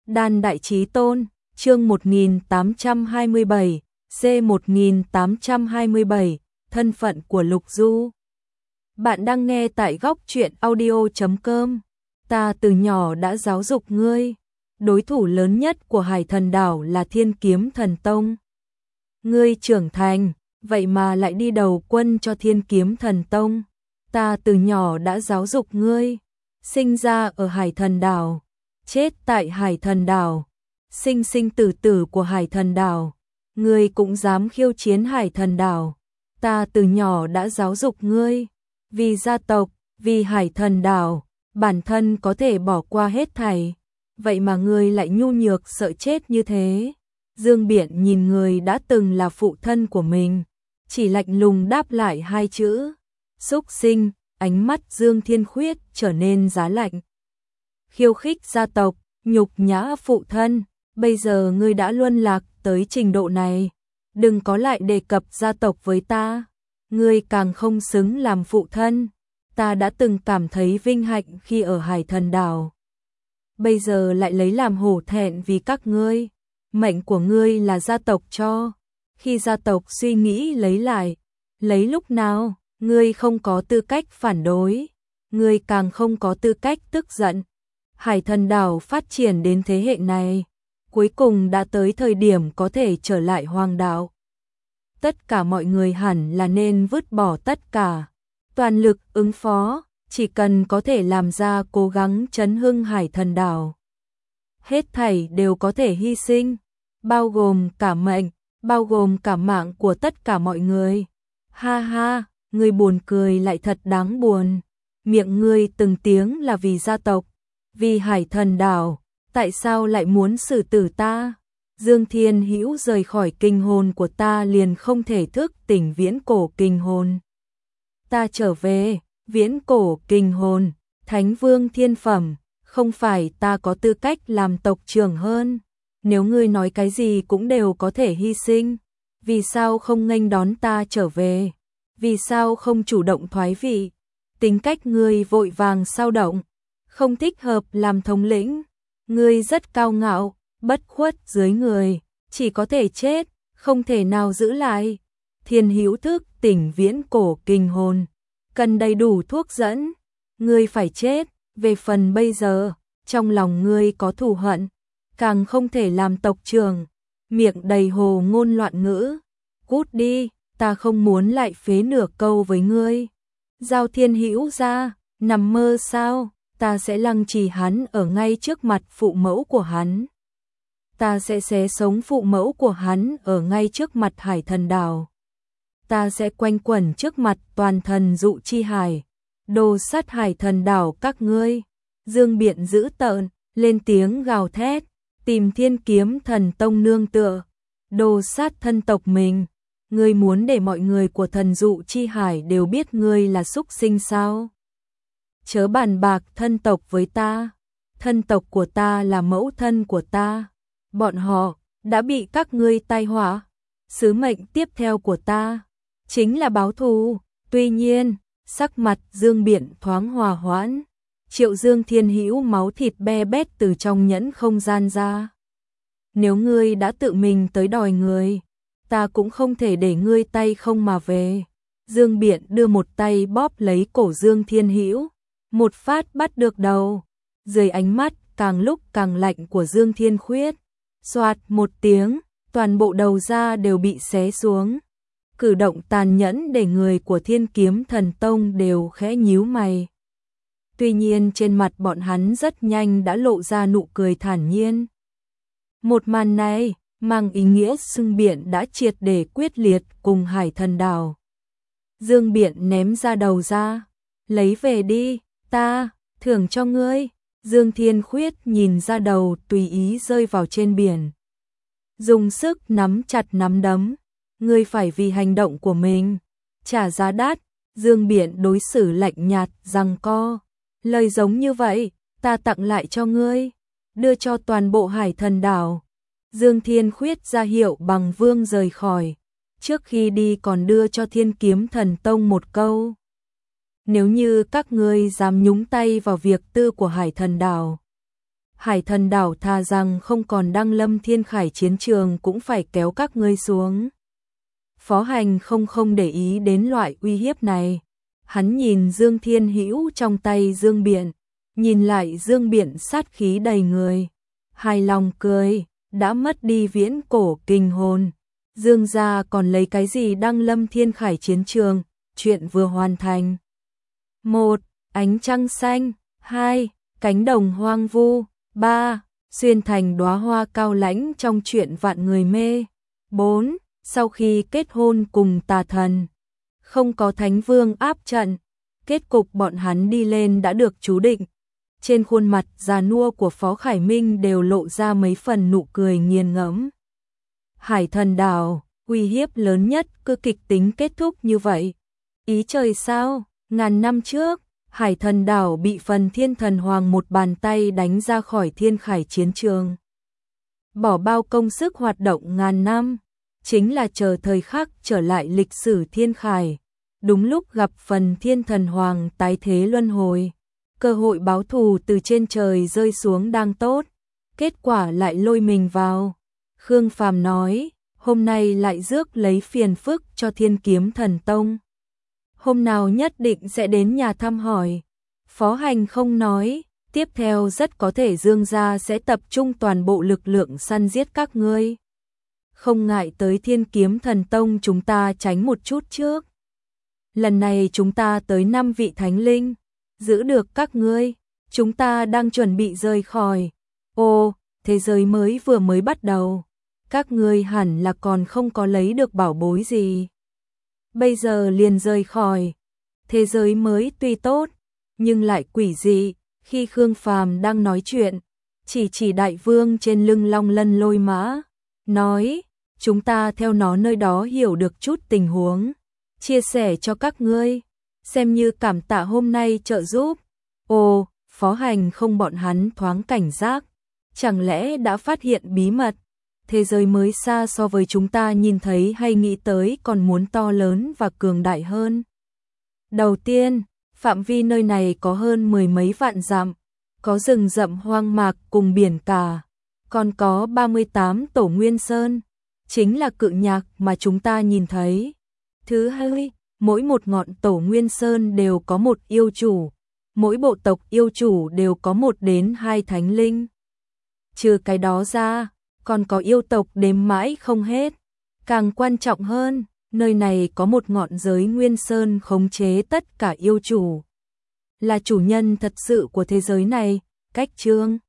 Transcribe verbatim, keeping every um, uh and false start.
Đan Đại Chí Tôn, chương một nghìn tám trăm hai mươi bảy, C một nghìn tám trăm hai mươi bảy, thân phận của Lục Du. Bạn đang nghe tại góc truyện audio chấm com. Ta từ nhỏ đã giáo dục ngươi. Đối thủ lớn nhất của Hải Thần Đảo là Thiên Kiếm Thần Tông. Ngươi trưởng thành, vậy mà lại đi đầu quân cho Thiên Kiếm Thần Tông. Ta từ nhỏ đã giáo dục ngươi. Sinh ra ở Hải Thần Đảo, chết tại Hải Thần Đảo, sinh sinh tử tử của Hải Thần Đảo. Ngươi cũng dám khiêu chiến Hải Thần Đảo. Ta từ nhỏ đã giáo dục ngươi. Vì gia tộc, vì Hải Thần Đảo, bản thân có thể bỏ qua hết thảy. Vậy mà ngươi lại nhu nhược sợ chết như thế. Dương Biện nhìn người đã từng là phụ thân của mình, chỉ lạnh lùng đáp lại hai chữ: súc sinh. Ánh mắt Dương Thiên Khuyết trở nên giá lạnh. Khiêu khích gia tộc, nhục nhã phụ thân, bây giờ ngươi đã luân lạc tới trình độ này, đừng có lại đề cập gia tộc với ta. Ngươi càng không xứng làm phụ thân. Ta đã từng cảm thấy vinh hạnh khi ở Hải Thần Đảo, bây giờ lại lấy làm hổ thẹn vì các ngươi. Mệnh của ngươi là gia tộc cho. Khi gia tộc suy nghĩ lấy lại, lấy lúc nào? Ngươi không có tư cách phản đối, ngươi càng không có tư cách tức giận. Hải Thần Đảo phát triển đến thế hệ này, cuối cùng đã tới thời điểm có thể trở lại hoàng đạo. Tất cả mọi người hẳn là nên vứt bỏ tất cả, toàn lực ứng phó, chỉ cần có thể làm ra cố gắng chấn hưng Hải Thần Đảo. Hết thảy đều có thể hy sinh, bao gồm cả mệnh, bao gồm cả mạng của tất cả mọi người. Ha ha, ngươi buồn cười lại thật đáng buồn. Miệng ngươi từng tiếng là vì gia tộc, vì Hải Thần Đảo, tại sao lại muốn xử tử ta? Dương Thiên Hữu rời khỏi kinh hồn của ta liền không thể thức tỉnh viễn cổ kinh hồn. Ta trở về, viễn cổ kinh hồn, Thánh Vương thiên phẩm, không phải ta có tư cách làm tộc trưởng hơn. Nếu ngươi nói cái gì cũng đều có thể hy sinh, vì sao không nghênh đón ta trở về? Vì sao không chủ động thoái vị? Tính cách ngươi vội vàng xao động, không thích hợp làm thống lĩnh. Ngươi rất cao ngạo, bất khuất dưới người, chỉ có thể chết, không thể nào giữ lại. Thiên Hữu thức tỉnh viễn cổ kinh hồn, cần đầy đủ thuốc dẫn. Ngươi phải chết. Về phần bây giờ, trong lòng ngươi có thù hận, càng không thể làm tộc trưởng. Miệng đầy hồ ngôn loạn ngữ, cút đi. Ta không muốn lại phế nửa câu với ngươi. Giao Thiên Hữu ra, nằm mơ sao? Ta sẽ lăng trì hắn ở ngay trước mặt phụ mẫu của hắn. Ta sẽ xé sống phụ mẫu của hắn ở ngay trước mặt Hải Thần Đảo. Ta sẽ quanh quẩn trước mặt toàn thần dụ chi hải, đồ sát Hải Thần Đảo các ngươi. Dương Biện dữ tợn, lên tiếng gào thét, tìm Thiên Kiếm Thần Tông nương tựa, đồ sát thân tộc mình. Ngươi muốn để mọi người của thần dụ chi hải đều biết ngươi là súc sinh sao? Chớ bàn bạc thân tộc với ta. Thân tộc của ta là mẫu thân của ta. Bọn họ đã bị các ngươi tai họa. Sứ mệnh tiếp theo của ta chính là báo thù. Tuy nhiên, sắc mặt Dương Biện thoáng hòa hoãn. Triệu Dương Thiên Hữu máu thịt be bét từ trong nhẫn không gian ra. Nếu ngươi đã tự mình tới đòi người, ta cũng không thể để ngươi tay không mà về. Dương Biện đưa một tay bóp lấy cổ Dương Thiên Hữu, một phát bắt được đầu. Dưới ánh mắt càng lúc càng lạnh của Dương Thiên Khuyết, xoạt một tiếng, toàn bộ đầu da đều bị xé xuống. Cử động tàn nhẫn để người của Thiên Kiếm Thần Tông đều khẽ nhíu mày. Tuy nhiên trên mặt bọn hắn rất nhanh đã lộ ra nụ cười thản nhiên. Một màn này mang ý nghĩa Dương Biện đã triệt để quyết liệt cùng Hải Thần Đảo. Dương Biện ném ra đầu ra, lấy về đi, ta thưởng cho ngươi. Dương Thiên Khuyết nhìn ra đầu tùy ý rơi vào trên biển, dùng sức nắm chặt nắm đấm. Ngươi phải vì hành động của mình trả giá đắt. Dương Biện đối xử lạnh nhạt giằng co, lời giống như vậy, ta tặng lại cho ngươi, đưa cho toàn bộ Hải Thần Đảo. Dương Thiên Khuyết ra hiệu bằng vương rời khỏi, trước khi đi còn đưa cho Thiên Kiếm Thần Tông một câu: nếu như các ngươi dám nhúng tay vào việc tư của Hải Thần Đảo, Hải Thần đảo thà rằng không còn đăng lâm thiên khải chiến trường cũng phải kéo các ngươi xuống. Phó Hành không không để ý đến loại uy hiếp này. Hắn nhìn Dương Thiên Hữu trong tay Dương Biện, nhìn lại Dương Biện sát khí đầy người. Hài lòng cười, đã mất đi viễn cổ kinh hồn. Dương gia còn lấy cái gì đăng lâm thiên khải chiến trường, chuyện vừa hoàn thành. Một, ánh trăng xanh. Hai, cánh đồng hoang vu. Ba, xuyên thành đóa hoa cao lãnh trong chuyện vạn người mê. Bốn, sau khi kết hôn cùng tà thần, không có thánh vương áp trận, kết cục bọn hắn đi lên đã được chú định. Trên khuôn mặt già nua của Phó Khải Minh đều lộ ra mấy phần nụ cười nghiền ngẫm. Hải Thần đảo, uy hiếp lớn nhất cứ kịch tính kết thúc như vậy. Ý trời sao, ngàn năm trước, Hải Thần đảo bị phần Thiên Thần Hoàng một bàn tay đánh ra khỏi thiên khải chiến trường. Bỏ bao công sức hoạt động ngàn năm, chính là chờ thời khắc trở lại lịch sử thiên khải. Đúng lúc gặp phần Thiên Thần Hoàng tái thế luân hồi, cơ hội báo thù từ trên trời rơi xuống đang tốt, kết quả lại lôi mình vào. Khương Phàm nói, hôm nay lại rước lấy phiền phức cho Thiên Kiếm Thần Tông. Hôm nào nhất định sẽ đến nhà thăm hỏi. Phó Hành không nói, tiếp theo rất có thể Dương gia sẽ tập trung toàn bộ lực lượng săn giết các ngươi. Không ngại tới Thiên Kiếm Thần Tông chúng ta tránh một chút trước. Lần này chúng ta tới năm vị thánh linh, giữ được các ngươi, chúng ta đang chuẩn bị rời khỏi. Ồ, thế giới mới vừa mới bắt đầu, các ngươi hẳn là còn không có lấy được bảo bối gì. Bây giờ liền rời khỏi. Thế giới mới tuy tốt, nhưng lại quỷ dị. Khi Khương Phàm đang nói chuyện, chỉ chỉ đại vương trên lưng long lân lôi mã, nói, chúng ta theo nó nơi đó hiểu được chút tình huống, chia sẻ cho các ngươi, xem như cảm tạ hôm nay trợ giúp. Ồ, Phó Hành không bọn hắn thoáng cảnh giác, chẳng lẽ đã phát hiện bí mật, thế giới mới xa so với chúng ta nhìn thấy hay nghĩ tới còn muốn to lớn và cường đại hơn. Đầu tiên, phạm vi nơi này có hơn mười mấy vạn dặm, có rừng rậm hoang mạc cùng biển cả, còn có ba mươi tám tổ nguyên sơn, chính là cự nhạc mà chúng ta nhìn thấy. Thứ hai, mỗi một ngọn tổ nguyên sơn đều có một yêu chủ, mỗi bộ tộc yêu chủ đều có một đến hai thánh linh. Trừ cái đó ra, còn có yêu tộc đếm mãi không hết. Càng quan trọng hơn, nơi này có một ngọn giới nguyên sơn khống chế tất cả yêu chủ, là chủ nhân thật sự của thế giới này. Cách chương